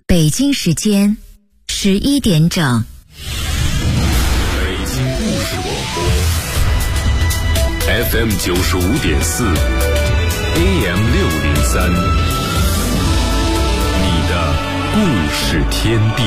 北京时间11点整。 北京故事广播 FM 95.4 AM 603，你的故事天地。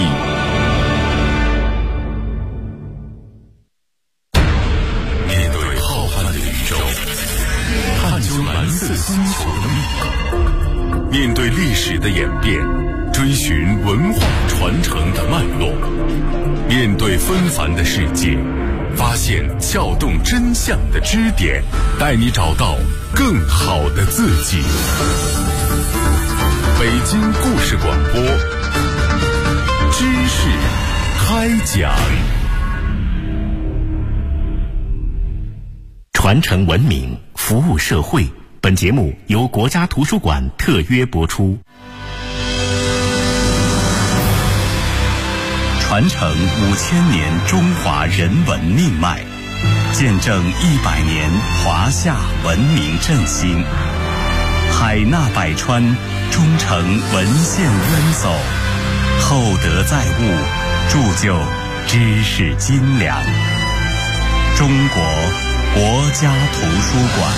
面对浩瀚的宇宙，探究蓝色星球的密码，面对历史的演变，追寻文化传承的脉络，面对纷繁的世界，发现撬动真相的支点，带你找到更好的自己。北京故事广播，知识开讲。 传承文明，服务社会。本节目由国家图书馆特约播出。 传承5000年中华人文命脉，见证100年华夏文明振兴。海纳百川，忠诚文献渊走，厚德载物，铸就知识斤两。中国国家图书馆。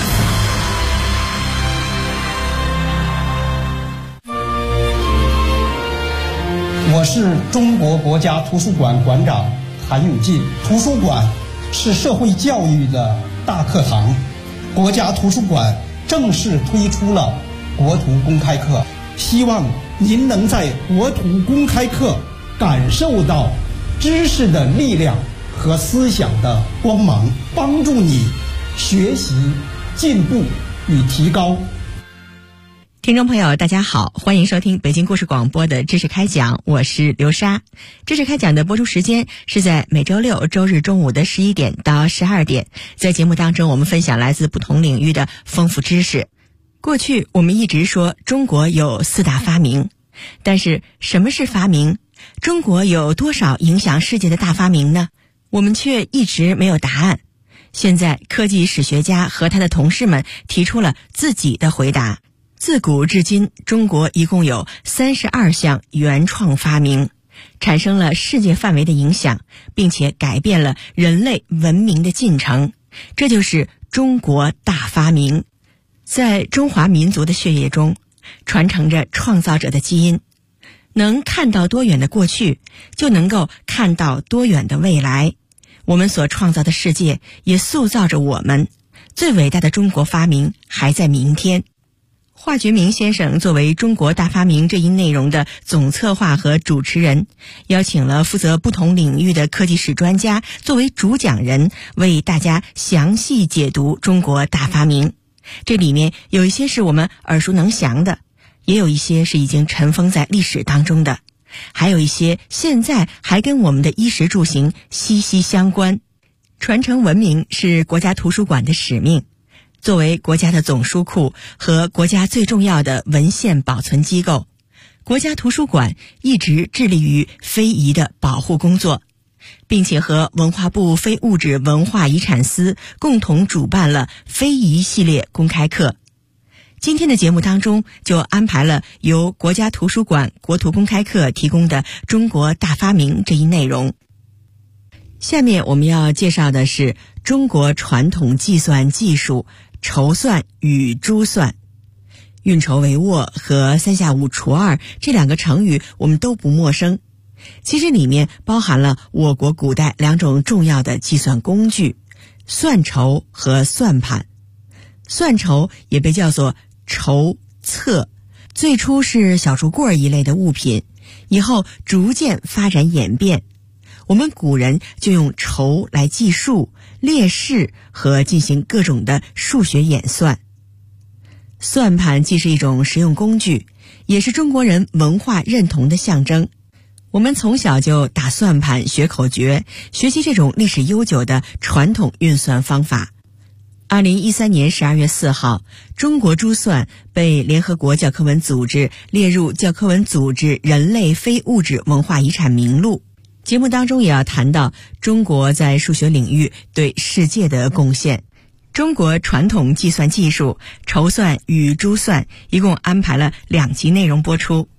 我是中国国家图书馆馆长韩永进。图书馆是社会教育的大课堂，国家图书馆正式推出了国图公开课，希望您能在国图公开课感受到知识的力量和思想的光芒，帮助你学习进步与提高。 听众朋友大家好，欢迎收听北京故事广播的知识开讲，我是刘莎。知识开讲的播出时间是在每周六周日中午的11点到12点，在节目当中我们分享来自不同领域的丰富知识。过去我们一直说中国有4大发明，但是什么是发明？中国有多少影响世界的大发明呢？我们却一直没有答案。现在科技史学家和他的同事们提出了自己的回答。自古至今，中国一共有32项原创发明，产生了世界范围的影响，并且改变了人类文明的进程。这就是中国大发明。在中华民族的血液中，传承着创造者的基因。能看到多远的过去，就能够看到多远的未来。我们所创造的世界也塑造着我们。最伟大的中国发明还在明天。华觉明先生作为中国大发明这一内容的总策划和主持人，邀请了负责不同领域的科技史专家作为主讲人，为大家详细解读中国大发明。这里面有一些是我们耳熟能详的，也有一些是已经尘封在历史当中的，还有一些现在还跟我们的衣食住行息息相关。传承文明是国家图书馆的使命。作为国家的总书库和国家最重要的文献保存机构，国家图书馆一直致力于非遗的保护工作，并且和文化部非物质文化遗产司共同主办了非遗系列公开课。今天的节目当中就安排了由国家图书馆国图公开课提供的中国大发明这一内容。下面我们要介绍的是中国传统计算技术筹算与珠算。运筹帷幄和3下5除2这2个成语我们都不陌生，其实里面包含了我国古代2种重要的计算工具，算筹和算盘。算筹也被叫做筹策，最初是小竹棍一类的物品，以后逐渐发展演变。我们古人就用筹来计数、列式和进行各种的数学演算。算盘既是一种实用工具，也是中国人文化认同的象征。我们从小就打算盘、学口诀，学习这种历史悠久的传统运算方法。2013年12月4号，中国珠算被联合国教科文组织列入教科文组织人类非物质文化遗产名录。节目当中也要谈到中国在数学领域对世界的贡献。中国传统计算技术筹算与珠算一共安排了2集内容播出。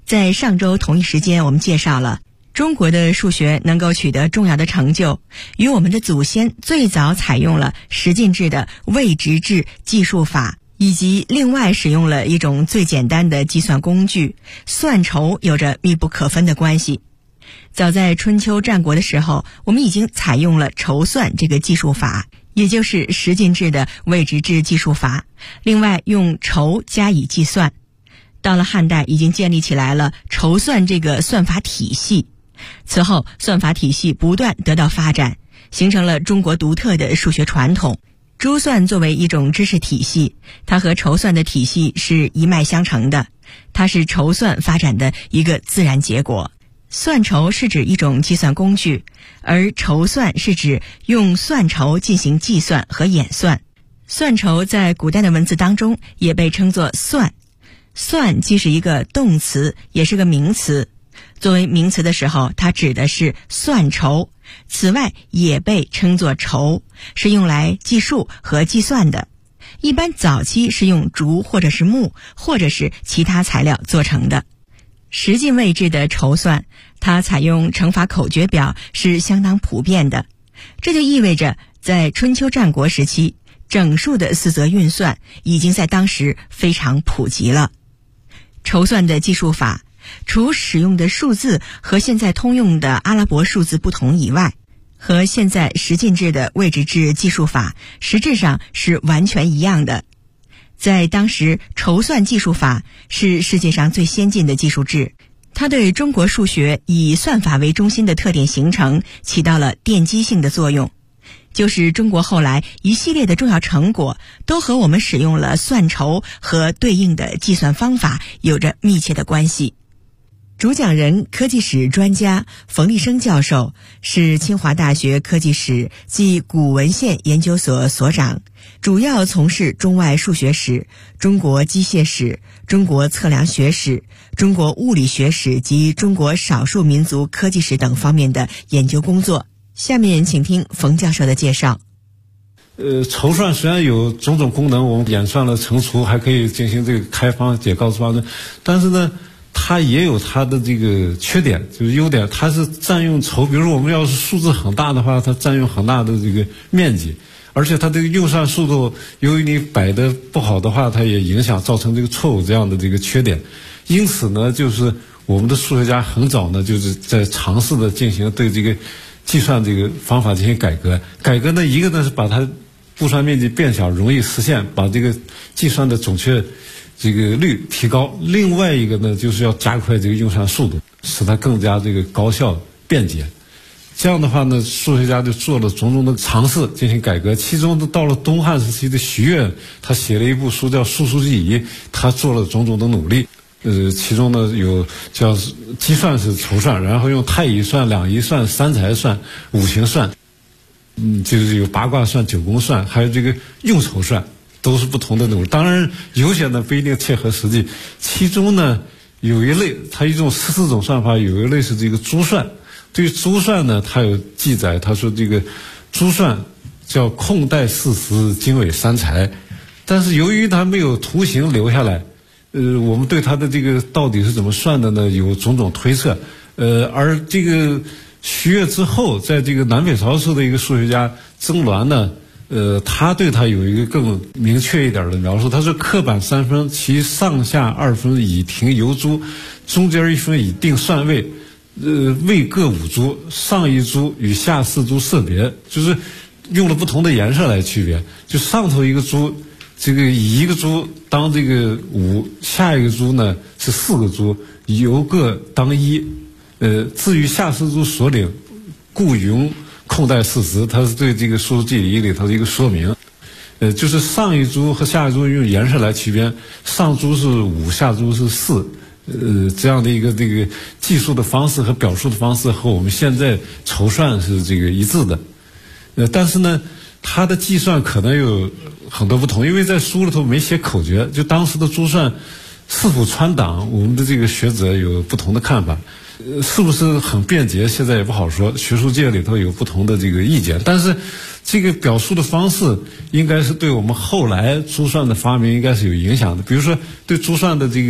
在上周同一时间，我们介绍了中国的数学能够取得重要的成就，与我们的祖先最早采用了十进制的位值制计数法，以及另外使用了一种最简单的计算工具算筹有着密不可分的关系。早在春秋战国的时候，我们已经采用了筹算这个计数法，也就是十进制的位值制计数法，另外用筹加以计算。到了汉代，已经建立起来了筹算这个算法体系。此后，算法体系不断得到发展，形成了中国独特的数学传统。珠算作为一种知识体系，它和筹算的体系是一脉相承的，它是筹算发展的一个自然结果。算筹是指一种计算工具，而筹算是指用算筹进行计算和演算。算筹在古代的文字当中也被称作算，算既是一个动词，也是个名词。作为名词的时候，它指的是算筹，此外也被称作筹，是用来计数和计算的。一般早期是用竹或者是木或者是其他材料做成的。十进位制的筹算，它采用乘法口诀表是相当普遍的，这就意味着在春秋战国时期，整数的四则运算已经在当时非常普及了。筹算的计数法除使用的数字和现在通用的阿拉伯数字不同以外，和现在十进制的位值制计数法实质上是完全一样的。在当时，筹算计数法是世界上最先进的计数制，它对中国数学以算法为中心的特点形成起到了奠基性的作用，就是中国后来一系列的重要成果都和我们使用了算筹和对应的计算方法有着密切的关系。主讲人科技史专家冯立生教授是清华大学科技史暨古文献研究所所长，主要从事中外数学史、中国机械史、中国测量学史、中国物理学史及中国少数民族科技史等方面的研究工作。下面请听冯教授的介绍。 筹算虽然有种种功能，我们演算了乘除，还可以进行这个开方、解告诉方程，但是呢，它也有它的这个缺点，就是优点，它是占用筹，比如说我们要是数字很大的话，它占用很大的这个面积，而且它这个运算速度，由于你摆的不好的话，它也影响造成这个错误这样的这个缺点。因此呢，就是我们的数学家很早呢，就是在尝试的进行对这个计算这个方法进行改革。改革呢，一个呢是把它布算面积变小，容易实现，把这个计算的准确这个率提高。另外一个呢，就是要加快这个运算速度，使它更加这个高效便捷。这样的话呢，数学家就做了种种的尝试进行改革。其中到了东汉时期的徐悦，他写了一部书叫《数数记仪》，他做了种种的努力。其中呢有叫计算式筹算，然后用太乙算、两仪算、三才算、五行算，就是有八卦算、九宫算，还有这个用筹算，都是不同的努力。当然有些呢不一定切合实际。其中呢有一类，它一种14种算法，有一类是这个珠算。对于珠算呢，它有记载，他说这个珠算叫空代四时，经纬三才，但是由于它没有图形留下来，我们对它的这个到底是怎么算的呢，有种种推测。而这个徐悦之后，在这个南北朝时的一个数学家曾鸾呢，他对他有一个更明确一点的描述。他说刻板三分，其上下二分以停游珠，中间一分以定算位，位各5珠，上一珠与下4珠色别，就是用了不同的颜色来区别。就上头一个珠，这个以一个珠当这个5，下一个珠呢是4个珠，由各当1。至于下4珠所领，故云空代4时，它是对这个数数记仪里头的一个说明。就是上一珠和下一珠用颜色来区别，上珠是5，下珠是4。这样的一个这个计数的方式和表述的方式和我们现在筹算是这个一致的。但是呢，它的计算可能有很多不同，因为在书里头没写口诀，就当时的珠算是否穿档，我们的这个学者有不同的看法。是不是很便捷，现在也不好说，学术界里头有不同的这个意见。但是这个表述的方式应该是对我们后来珠算的发明应该是有影响的。比如说对珠算的这个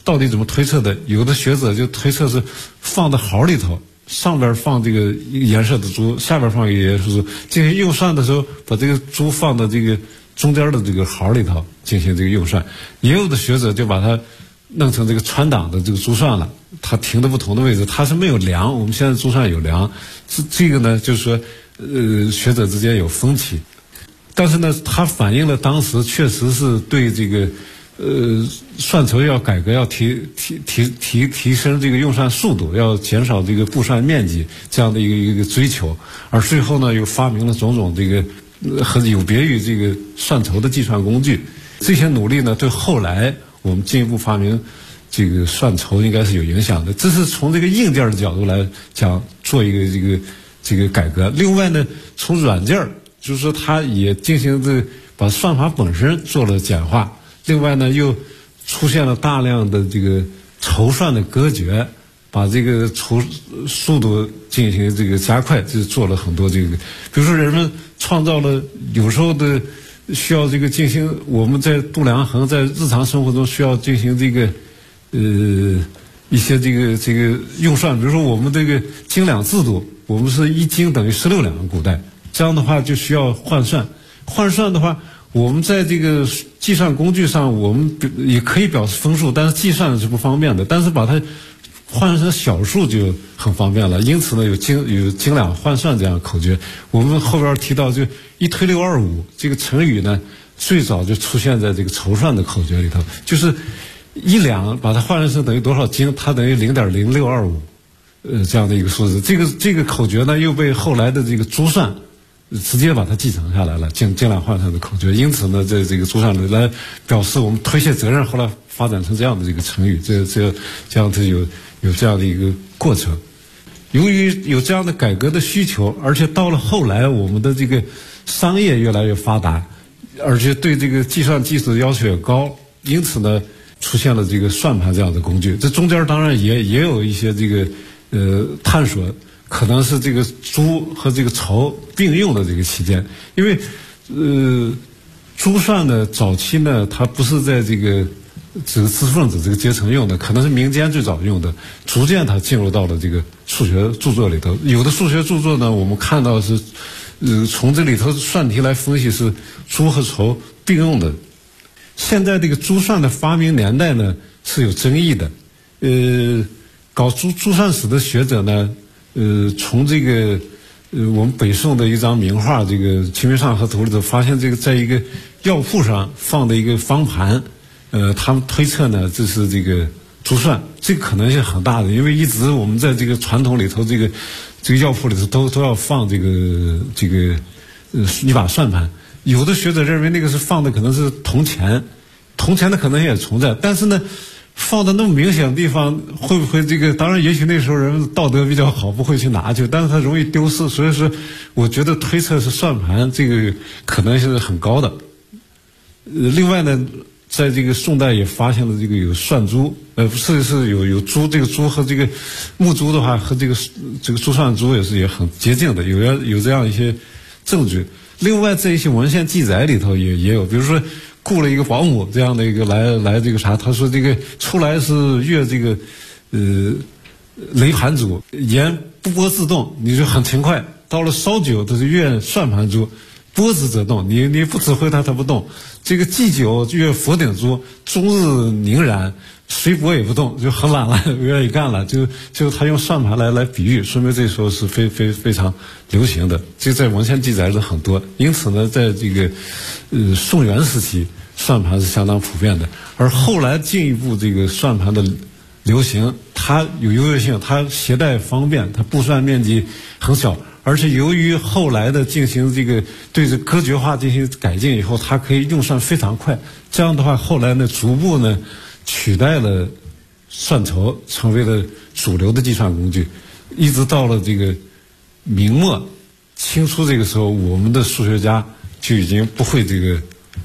到底怎么推测的？有的学者就推测是放到毫里头，上边放这个颜色的珠，下边放一个颜色的珠，进行用算的时候，把这个珠放到这个中间的这个毫里头进行这个用算。也有的学者就把它弄成这个穿档的这个珠算了，它停在不同的位置，它是没有梁。我们现在珠算有梁，这个呢就是说，学者之间有分歧。但是呢，它反映了当时确实是对这个算筹要改革，要提升这个用算速度，要减少这个布算面积这样的一个追求。而最后呢，又发明了种种这个和有别于这个算筹的计算工具。这些努力呢，对后来我们进一步发明这个算筹应该是有影响的。这是从这个硬件的角度来讲，做一个这个改革。另外呢，从软件就是说，它也进行把算法本身做了简化。另外呢，又出现了大量的这个筹算的隔绝，把这个筹速度进行这个加快，就做了很多这个。比如说，人们创造了有时候的需要这个进行，我们在度量衡在日常生活中需要进行这个一些这个用算。比如说，我们这个斤两制度，我们是1斤等于16两，古代这样的话就需要换算。换算的话，我们在这个计算工具上，我们也可以表示分数，但是计算是不方便的。但是把它换成小数就很方便了。因此呢，有斤两换算这样的口诀。我们后边提到，就1推6 2 5这个成语呢，最早就出现在这个筹算的口诀里头，就是1两把它换成等于多少斤，它等于0.0625，这样的一个数字。这个口诀呢，又被后来的这个珠算直接把它继承下来了，斤两换算的口诀。因此呢，在这个珠算里来表示我们推卸责任，后来发展成这样的这个成语，这样子有这样的一个过程。由于有这样的改革的需求，而且到了后来我们的这个商业越来越发达，而且对这个计算技术的要求也高，因此呢，出现了这个算盘这样的工具。这中间当然也有一些这个探索。可能是这个珠和这个筹并用的这个期间，因为珠算呢早期呢它不是在这个知识分子这个阶层用的，可能是民间最早用的，逐渐它进入到了这个数学著作里头。有的数学著作呢，我们看到是从这里头算题来分析是珠和筹并用的。现在这个珠算的发明年代呢是有争议的，搞珠算史的学者呢。从这个我们北宋的一张名画，这个《清明上河图》里头发现，这个在一个药铺上放的一个方盘，他们推测呢，这是这个珠算，这个可能性很大的，因为一直我们在这个传统里头，这个药铺里头都要放这个一把算盘。有的学者认为那个是放的可能是铜钱的可能性也存在，但是呢。放在那么明显的地方，会不会这个？当然，也许那时候人们道德比较好，不会去拿去，但是它容易丢失。所以说，我觉得推测是算盘，这个可能性是很高的。另外呢，在这个宋代也发现了这个有算珠，是有珠，这个珠和这个木珠的话，和这个珠算珠也很接近的，有这样一些证据。另外，在一些文献记载里头也有，比如说。雇了一个保姆这样的一个来这个啥，他说这个出来是越这个雷盘珠，盐不拨自动，你就很勤快。到了烧酒，它是越算盘珠，拨之则动，你不指挥它不动。这个祭酒越佛顶珠，终日凝然，随拨也不动，就很懒了，不愿意干了。就他用算盘来比喻，说明这时候是非常流行的。这在文献记载是很多。因此呢，在这个宋元时期，算盘是相当普遍的。而后来进一步这个算盘的流行，它有优越性，它携带方便，它布算面积很小。而且由于后来的进行这个对这歌诀化进行改进以后，它可以用算非常快。这样的话，后来呢逐步呢取代了算筹，成为了主流的计算工具。一直到了这个明末清初这个时候，我们的数学家就已经不会这个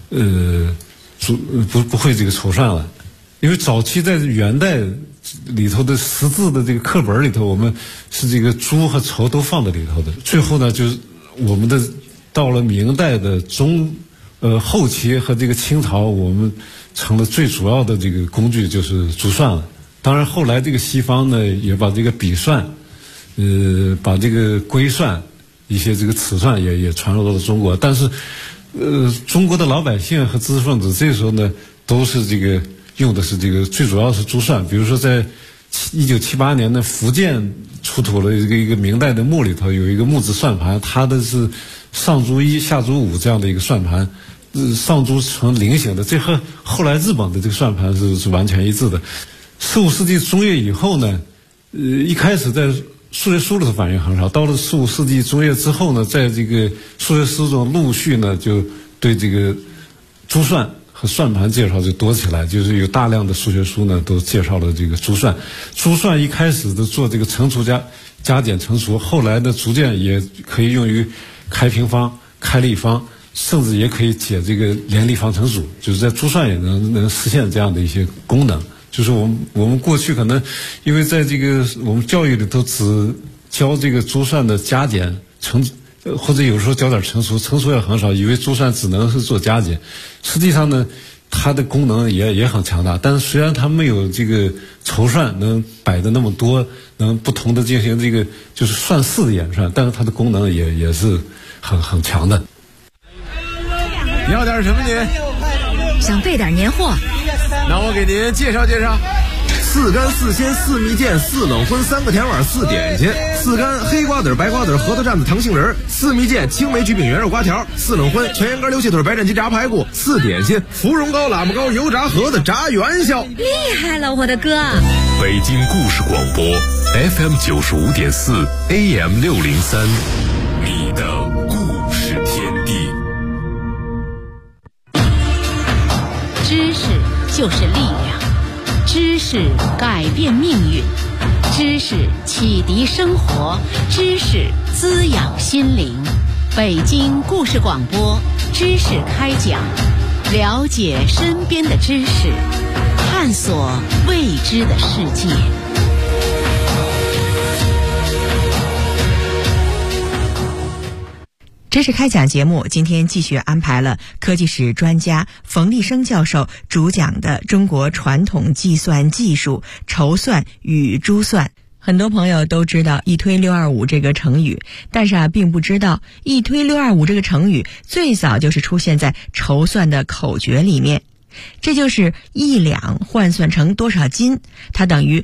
不会这个筹算了，因为早期在元代里头的识字的这个课本里头，我们是这个珠和筹都放在里头的。最后呢，就是我们的到了明代的中后期和这个清朝，我们成了最主要的这个工具就是珠算了。当然后来这个西方呢也把这个笔算，把这个规算一些这个尺算也传入到了中国，但是中国的老百姓和知识分子这时候呢都是这个用的是这个最主要是珠算。比如说在1978年呢，福建出土了一个明代的墓里头有一个木质算盘，它的是上珠1下珠5这样的一个算盘，上珠呈菱形的，这和后来日本的这个算盘是完全一致的。15世纪中叶以后呢，一开始在数学书里头反映很少，到了15世纪中叶之后呢，在这个数学书中陆续呢就对这个珠算和算盘介绍就多起来，就是有大量的数学书呢都介绍了这个珠算。珠算一开始的做这个乘除加减乘除，后来呢逐渐也可以用于开平方、开立方，甚至也可以解这个联立方程组，就是在珠算也能实现这样的一些功能。就是我们过去可能因为在这个我们教育里头只教这个珠算的加减乘，或者有时候教点乘除也很少，以为珠算只能是做加减。实际上呢，它的功能也很强大，但是虽然它没有这个筹算能摆的那么多，能不同的进行这个就是算式的演算，但是它的功能也是很强的。 你要点什么您？ 想备点年货。 那我给您介绍介绍：4干4鲜4蜜饯4冷荤3个甜碗4点心，4干黑瓜子白瓜子核桃蘸子糖杏仁，4蜜饯青梅焗饼圆肉瓜条，4冷荤全羊肝溜气腿白斩鸡炸排骨，4点心芙蓉糕喇嘛糕油炸盒子炸元宵。 厉害了，我的哥！ 北京故事广播 FM 95.4 AM 603，你的故事天地。 知识就是力量，知识改变命运，知识启迪生活，知识滋养心灵。北京故事广播知识开讲，了解身边的知识，探索未知的世界。 知识开讲节目今天继续安排了科技史专家冯立生教授主讲的中国传统计算技术筹算与珠算。很多朋友都知道一推625这个成语，但是并不知道一推625这个成语最早就是出现在筹算的口诀里面。这就是1两换算成多少斤，它等于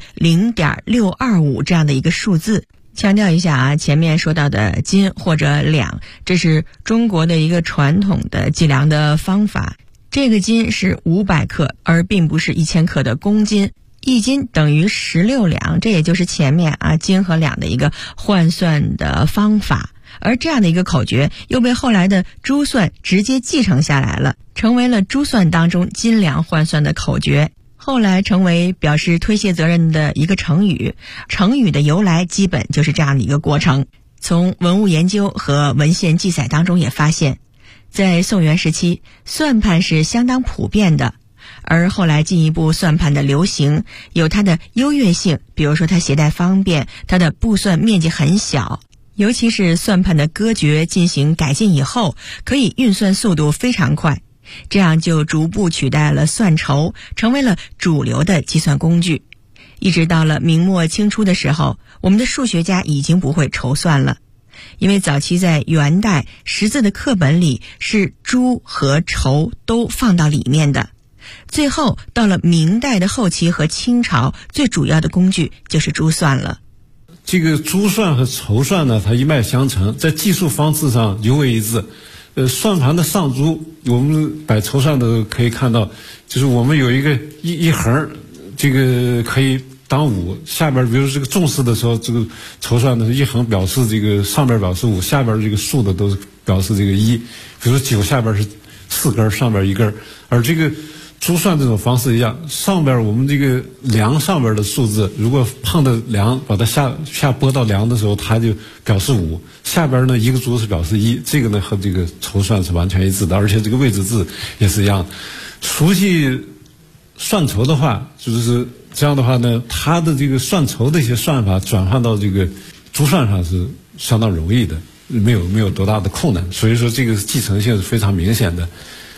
0.625 这样的一个数字。强调一下啊，前面说到的斤或者两，这是中国的一个传统的计量的方法。这个斤是500克，而并不是1000克的公斤。1斤等于16两，这也就是前面斤和两的一个换算的方法。而这样的一个口诀又被后来的珠算直接继承下来了，成为了珠算当中斤两换算的口诀。后来成为表示推卸责任的一个成语，成语的由来基本就是这样的一个过程。从文物研究和文献记载当中也发现，在宋元时期，算盘是相当普遍的，而后来进一步算盘的流行有它的优越性，比如说它携带方便，它的步算面积很小，尤其是算盘的歌诀进行改进以后，可以运算速度非常快。这样就逐步取代了算筹，成为了主流的计算工具。一直到了明末清初的时候，我们的数学家已经不会筹算了，因为早期在元代识字的课本里是珠和筹都放到里面的。最后到了明代的后期和清朝，最主要的工具就是珠算了。 这个珠算和筹算呢，它一脉相承，在计数方式上尤为一致。算盘的上珠，我们摆筹算的可以看到，就是我们有一个一横，这个可以当5，下边比如这个重视的时候，这个筹算的一横表示这个上边表示5，下边这个竖的都是表示这个1。比如说9下边是4根，上边1根，而这个珠算这种方式一样，上边我们这个梁上边的数字，如果碰到梁，把它下拨到梁的时候，它就表示5。下边呢一个珠是表示1，这个呢和这个筹算是完全一致的，而且这个位置字也是一样的。熟悉算筹的话，就是这样的话呢，它的这个算筹的一些算法转换到这个珠算上是相当容易的，没有多大的困难，所以说这个继承性是非常明显的。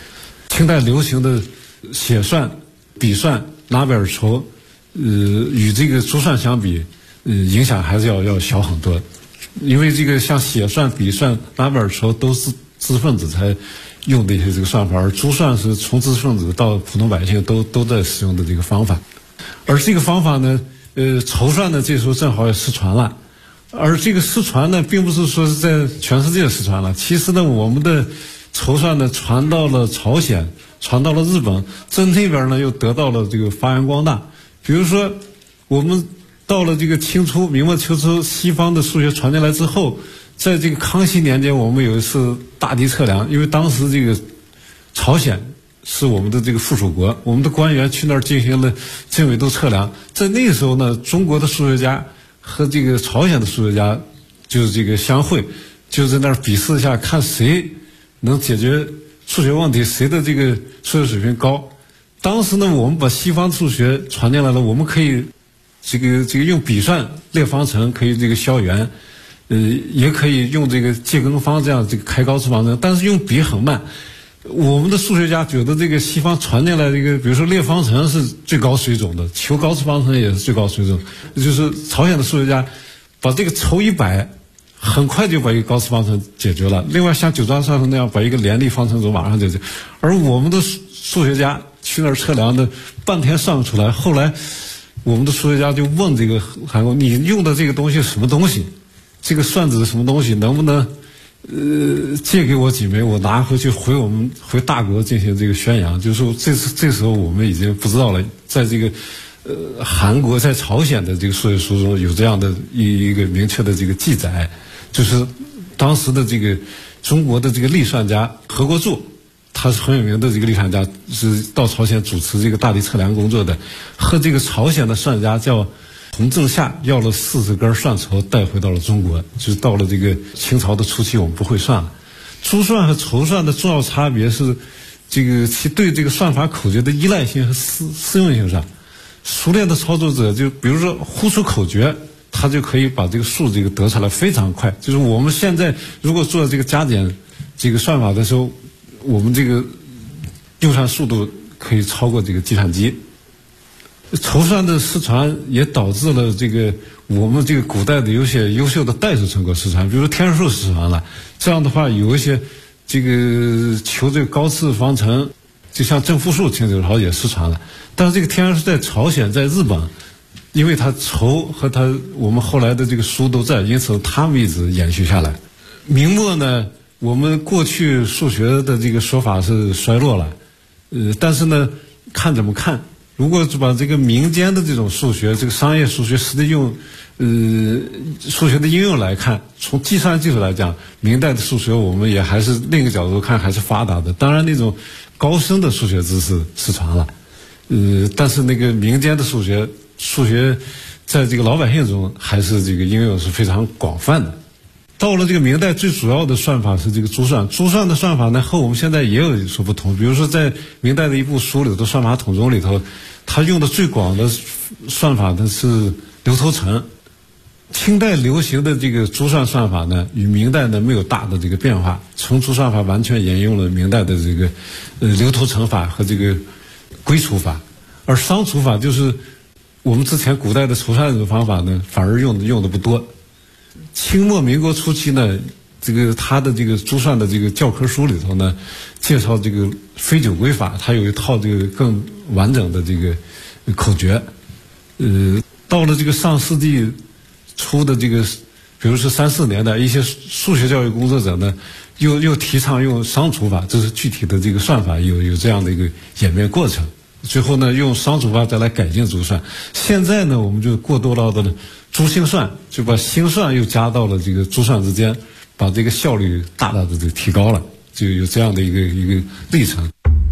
清代流行的写篆、笔篆、拿笔儿筹，与这个珠算相比，影响还是要小很多。因为这个像写篆、笔篆、拿笔儿筹都是知识分子才用的一些这个算法，而珠算是从知识分子到普通百姓都在使用的这个方法。而这个方法呢，筹算呢这时候正好也失传了。而这个失传呢，并不是说是在全世界失传了，其实呢，我们的筹算呢传到了朝鲜，传到了日本，在那边呢又得到了这个发扬光大。比如说，我们到了这个清初、明末秋初，西方的数学传进来之后，在这个康熙年间，我们有一次大地测量，因为当时这个朝鲜是我们的这个附属国，我们的官员去那儿进行了经纬度测量。在那个时候呢，中国的数学家和这个朝鲜的数学家就是这个相会，就在那儿比试一下，看谁能解决数学问题，谁的这个数学水平高。当时呢，我们把西方数学传进来了，我们可以这个用笔算列方程，可以这个消圆，也可以用这个借根方这样这个开高次方程，但是用笔很慢。我们的数学家觉得这个西方传进来这个，比如说列方程是最高水准的，求高次方程也是最高水准。就是朝鲜的数学家把这个筹100，很快就把一个高次方程解决了。另外像九章算术那样把一个联立方程组马上解决。而我们的数学家去那儿测量的半天算不出来，后来我们的数学家就问这个韩国，你用的这个东西是什么东西？这个算子是什么东西？能不能借给我几枚，我拿回去回大国进行这个宣扬。就是说这时候我们已经不知道了，在这个韩国在朝鲜的这个数学书中有这样的一个明确的这个记载，就是当时的这个中国的这个历算家何国柱，他是很有名的这个历算家，是到朝鲜主持这个大地测量工作的，和这个朝鲜的算家叫洪正夏要了40根算筹带回到了中国。就是到了这个清朝的初期，我们不会算了。珠算和筹算的重要差别是这个其对这个算法口诀的依赖性和适用性上。熟练的操作者就比如说呼出口诀，他就可以把这个数这个得出来非常快。就是我们现在如果做这个加减这个算法的时候，我们这个用算速度可以超过这个计算机。筹算的失传也导致了这个我们这个古代的有些优秀的代数成果失传，比如说天数失传了。这样的话，有一些这个求这个高次方程，就像正负数听好也失传了。但是这个天数在朝鲜、在日本，因为它筹和我们后来的这个书都在，因此他们一直延续下来。明末呢，我们过去数学的这个说法是衰落了，但是呢，看怎么看。如果把这个民间的这种数学，这个商业数学实际用数学的应用来看，从计算技术来讲，明代的数学我们也还是另一个角度看还是发达的。当然那种高深的数学知识失传了，但是那个民间的数学在这个老百姓中还是这个应用是非常广泛的。到了这个明代，最主要的算法是这个珠算。珠算的算法呢，和我们现在也有所不同。比如说，在明代的一部书里头，《算法统中》里头，它用的最广的算法呢是流头乘。清代流行的这个珠算算法呢，与明代呢没有大的这个变化。乘除算法完全沿用了明代的这个流头乘法和这个归除法，而商除法就是我们之前古代的筹算这种方法呢，反而用的不多。清末民国初期呢，这个他的这个珠算的这个教科书里头呢，介绍这个非九归法，它有一套这个更完整的这个口诀。到了这个上世纪初的这个，比如说3、4年代，一些数学教育工作者呢，又提倡用商除法，这是具体的这个算法有这样的一个演变过程。最后呢，用商除法再来改进珠算。现在呢，我们就过渡到的珠心算，就把心算又加到了这个珠算之间，把这个效率大大的这个提高了，就有这样的一个历程。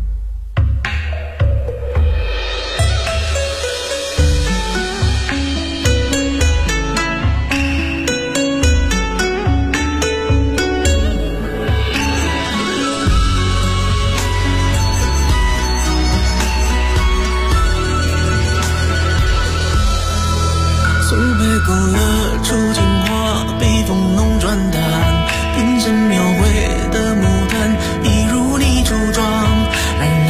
勾勒出情话，北风弄转淡，变身描绘的牡丹，一如你初妆，冉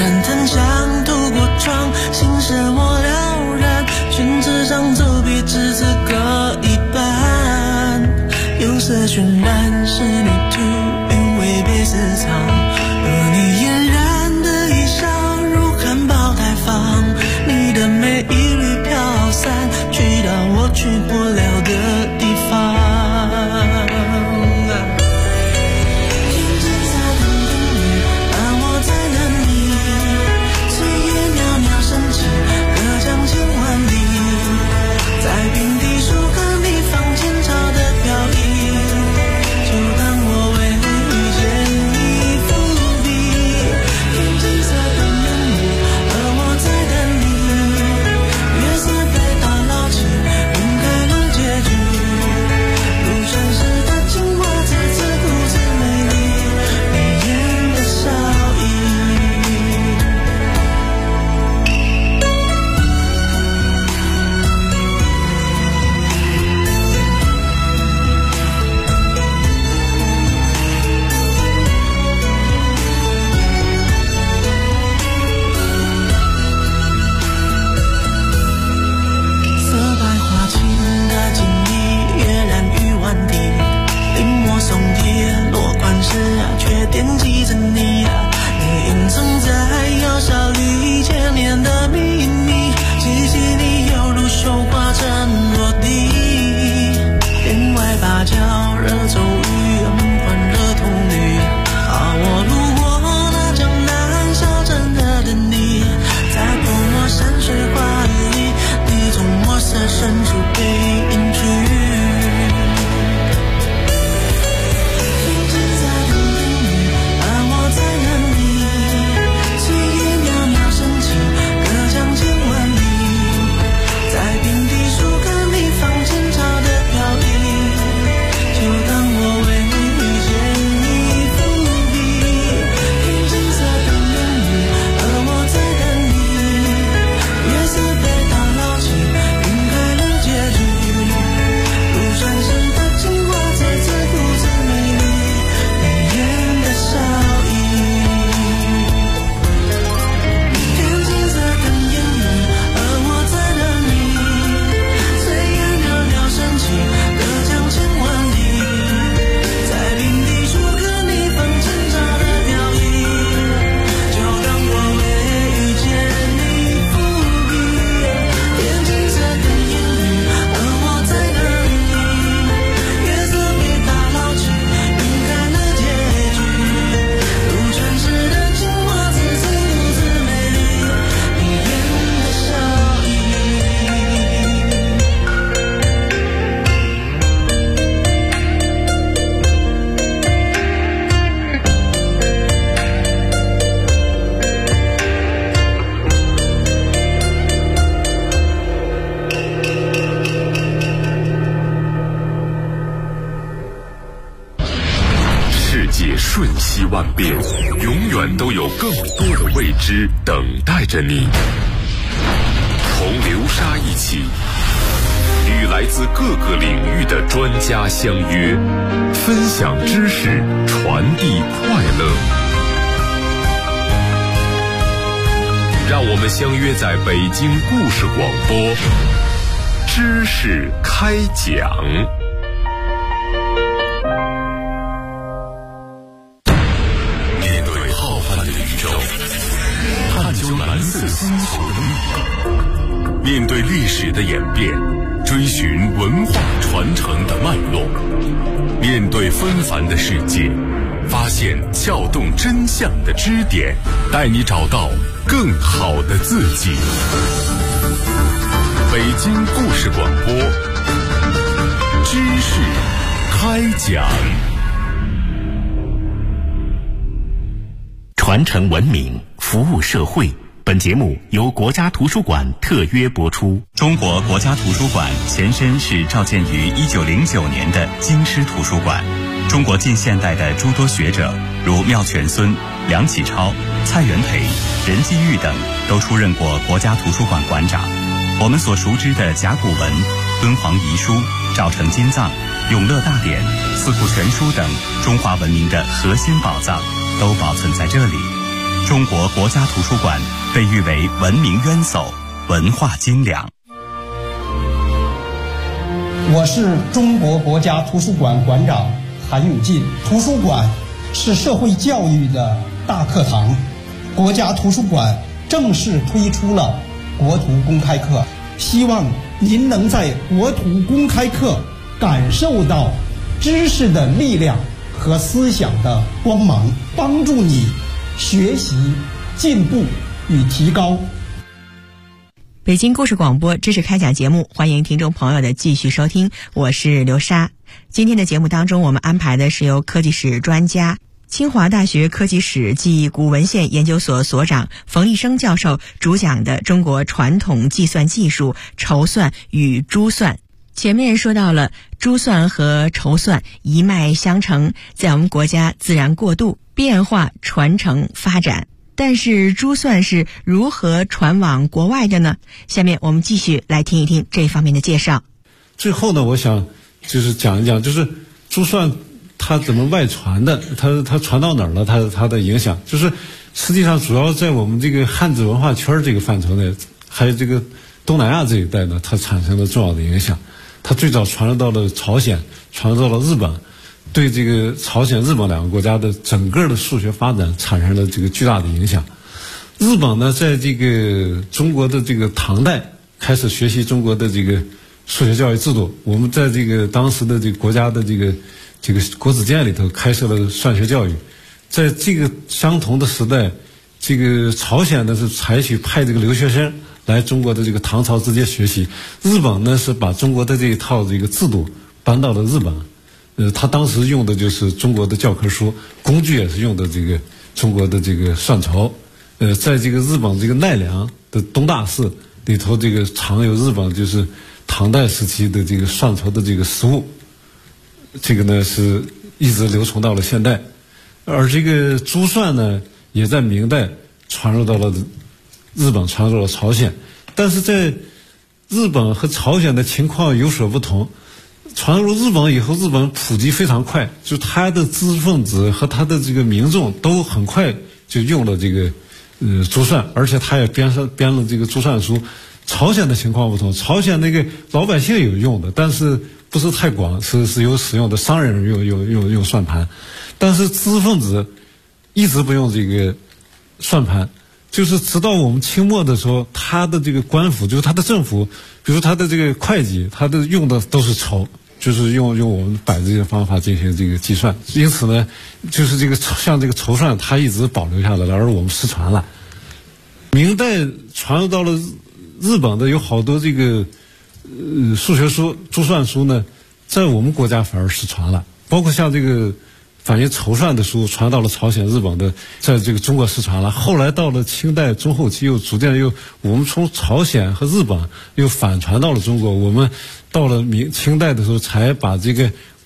万变，永远都有更多的未知等待着你。同流沙一起，与来自各个领域的专家相约，分享知识，传递快乐。让我们相约在北京故事广播，知识开讲。面对浩瀚的宇宙，探究蓝色星球的秘密，面对历史的演变，追寻文化传承的脉络，面对纷繁的世界，发现撬动真相的支点，带你找到更好的自己。北京故事广播，知识开讲。 传承文明，服务社会。本节目由国家图书馆特约播出。 中国国家图书馆前身是召建于1909年的京师图书馆。中国近现代的诸多学者，如妙泉孙、梁启超、蔡元培、任继玉等，都出任过国家图书馆馆长。我们所熟知的甲骨文、敦煌遗书、赵城金藏、永乐大典、四库全书等中华文明的核心宝藏，都保存在这里。中国国家图书馆被誉为文明渊薮、文化精良。 我是中国国家图书馆馆长韩永进。图书馆是社会教育的大课堂，国家图书馆正式推出了国图公开课，希望您能在国图公开课感受到知识的力量和思想的光芒，帮助你学习、进步与提高。 北京故事广播知识开讲节目，欢迎听众朋友的继续收听，我是刘莎。今天的节目当中，我们安排的是由科技史专家、清华大学科技史暨古文献研究所所长冯一生教授主讲的中国传统计算技术筹算与珠算。前面说到了珠算和筹算一脉相承，在我们国家自然过渡、变化、传承、发展。但是珠算是如何传往国外的呢？下面我们继续来听一听这方面的介绍。 最后呢，我想就是讲一讲，就是珠算它怎么外传的，它传到哪儿了，它的影响，就是实际上主要在我们这个汉字文化圈这个范畴内，还有这个东南亚这一带呢，它产生了重要的影响。它最早传入到了朝鲜，传入到了日本，对这个朝鲜、日本两个国家的整个的数学发展产生了这个巨大的影响。日本呢，在这个中国的这个唐代开始学习中国的这个数学教育制度，我们在这个当时的这个国家的这个国子监里头开设了算学教育。在这个相同的时代，这个朝鲜呢是采取派这个留学生来中国的这个唐朝直接学习，日本呢是把中国的这一套这个制度搬到了日本。他当时用的就是中国的教科书，工具也是用的这个中国的这个算筹。在这个日本这个奈良的东大寺里头，这个藏有日本就是唐代时期的这个算筹的这个实物，这个呢是一直流传到了现代。而这个珠算呢，也在明代传入到了日本，传入了朝鲜。但是在日本和朝鲜的情况有所不同。传入日本以后，日本普及非常快，就他的知识分子和他的这个民众都很快就用了这个珠算，而且他也编了这个珠算书。朝鲜的情况不同，朝鲜那个老百姓有用的，但是不是太广，是有使用的，商人用算盘，但是知识分子一直不用这个算盘。就是直到我们清末的时候，他的这个官府，就是他的政府，比如他的这个会计，他的用的都是筹，就是用我们摆这些方法进行这个计算。因此呢，就是这个像这个筹算，它一直保留下来了，而我们失传了。明代传入到了日本的有好多这个数学书、珠算书呢，在我们国家反而失传了，包括像这个反映筹算的书传到了朝鲜、日本的，在这个中国失传了。后来到了清代中后期，又逐渐我们从朝鲜和日本又反传到了中国。我们到了清代的时候，才把这个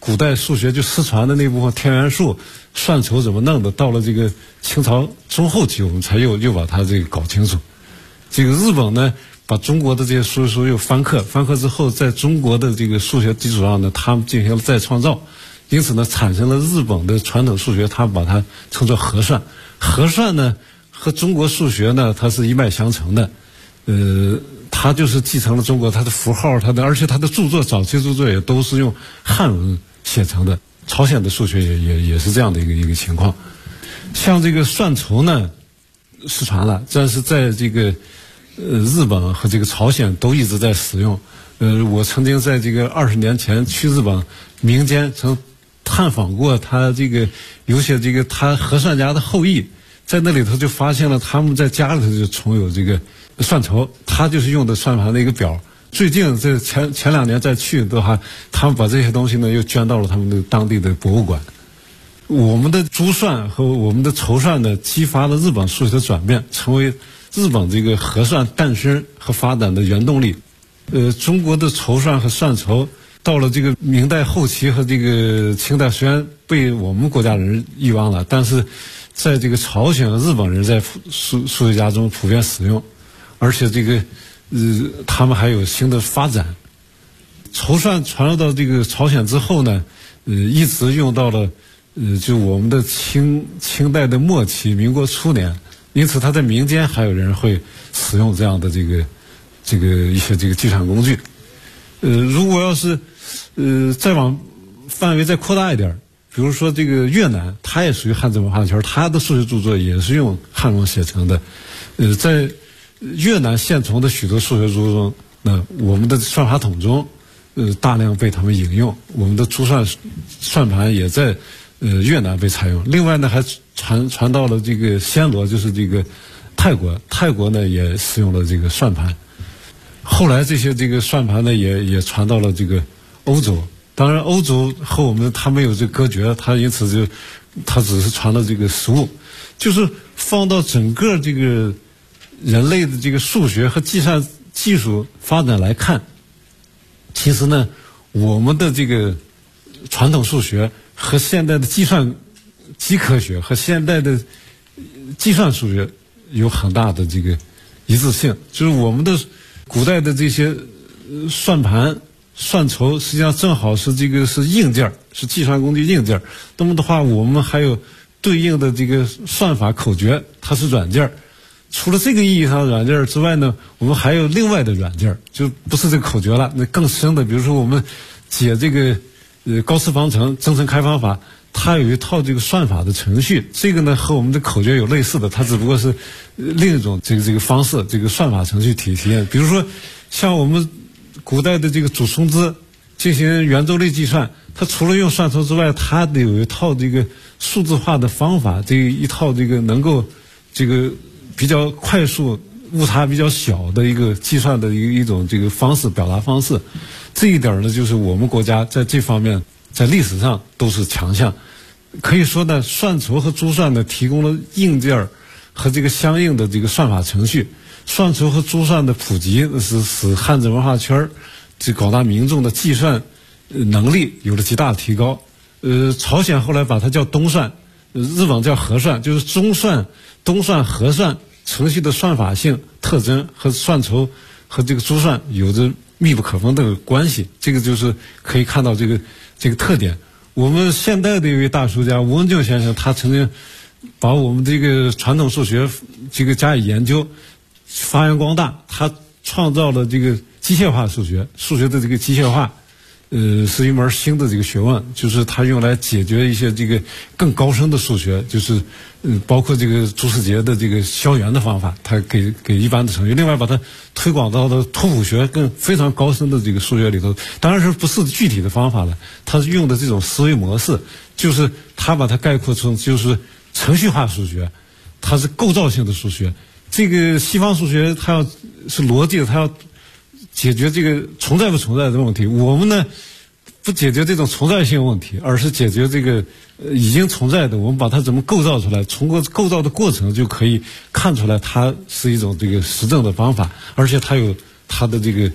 古代数学就失传的那部分天元数、算筹怎么弄的，到了这个清朝中后期，我们才又把它这个搞清楚。这个日本呢，把中国的这些数学书又翻刻之后，在中国的这个数学基础上呢，他们进行了再创造，因此呢，产生了日本的传统数学，他们把它称作和算。和算呢，和中国数学呢，它是一脉相承的，它就是继承了中国它的符号，而且它的著作，早期著作也都是用汉文写成的。朝鲜的数学也是这样的一个情况。像这个算筹呢，失传了，但是在这个日本和这个朝鲜都一直在使用。我曾经在这个20年前去日本民间曾探访过他这个有些这个他核算家的后裔，在那里头就发现了他们在家里头就存有这个算筹，他就是用的算盘的一个表。最近这前2年再去的话，他们把这些东西呢又捐到了他们的当地的博物馆。我们的珠算和我们的筹算呢，激发了日本数学的转变，成为日本这个核算诞生和发展的原动力。中国的筹算和算筹到了这个明代后期和这个清代，虽然被我们国家人遗忘了，但是在这个朝鲜和日本人在数学家中普遍使用，而且这个他们还有新的发展。筹算传入到这个朝鲜之后呢，一直用到了就我们的清代的末期，民国初年，因此他在民间还有人会使用这样的这个一些这个计算工具。如果要是再往范围再扩大一点，比如说这个越南，它也属于汉字文化圈，它的数学著作也是用汉文写成的。在越南现存的许多数学著作中，那我们的算法统中大量被他们引用，我们的珠算盘也在越南被采用。另外呢，还传到了这个暹罗，就是这个泰国呢也使用了这个算盘。后来这些这个算盘呢也传到了这个欧洲。当然欧洲和它没有这个隔绝，它因此它只是传了这个实物。就是放到整个这个人类的这个数学和计算技术发展来看，其实呢，我们的这个传统数学和现代的机科学和现代的计算数学有很大的这个一致性。就是我们的古代的这些算盘、算筹，实际上正好是是硬件，是计算工具硬件。那么的话，我们还有对应的这个算法口诀，它是软件。除了这个意义上的软件之外呢，我们还有另外的软件，就不是这个口诀了，那更深的，比如说我们解这个高斯方程、增程开方法，它有一套这个算法的程序，这个呢和我们的口诀有类似的，它只不过是另一种这个方式，这个算法程序体现。比如说像我们古代的这个祖冲之进行圆周率计算，它除了用算筹之外，它得有一套这个数字化的方法，这一套这个能够这个比较快速、误差比较小的一个计算的一种这个方式、表达方式。这一点呢，就是我们国家在这方面在历史上都是强项。可以说呢，算筹和珠算呢提供了硬件和这个相应的这个算法程序。算筹和珠算的普及是使汉字文化圈这广大民众的计算能力有了极大的提高。朝鲜后来把它叫东算，日本叫和算，就是中算、东算、和算程序的算法性特征和算筹和这个珠算有着密不可分的关系。这个就是可以看到这个特点。我们现代的一位大数学家吴文静先生，他曾经把我们这个传统数学这个加以研究，发扬光大。他创造了这个机械化数学，数学的这个机械化是一门新的这个学问，就是它用来解决一些这个更高深的数学，就是包括这个朱世杰的这个消元的方法，它给一般的程序，另外把它推广到了图谱学更非常高深的这个数学里头。当然是不是具体的方法了，它是用的这种思维模式，就是它把它概括成就是程序化数学，它是构造性的数学。这个西方数学它要是逻辑的，它要解决这个存在不存在的问题。我们呢不解决这种存在性问题，而是解决这个已经存在的，我们把它怎么构造出来，通过构造的过程就可以看出来它是一种这个实证的方法，而且它有它的这个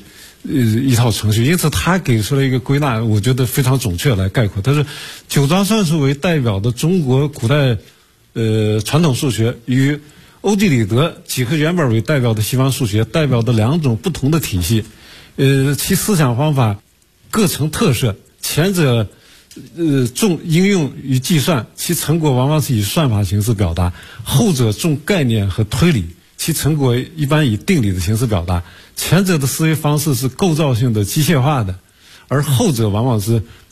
一套程序，因此他给出了一个归纳，我觉得非常准确来概括。他是九章算术为代表的中国古代传统数学，与欧几里得几何原本为代表的西方数学，代表的两种不同的体系。其思想方法各成特色，前者重应用与计算，其成果往往是以算法形式表达；后者重概念和推理，其成果一般以定理的形式表达。前者的思维方式是构造性的、机械化的，而后者往往是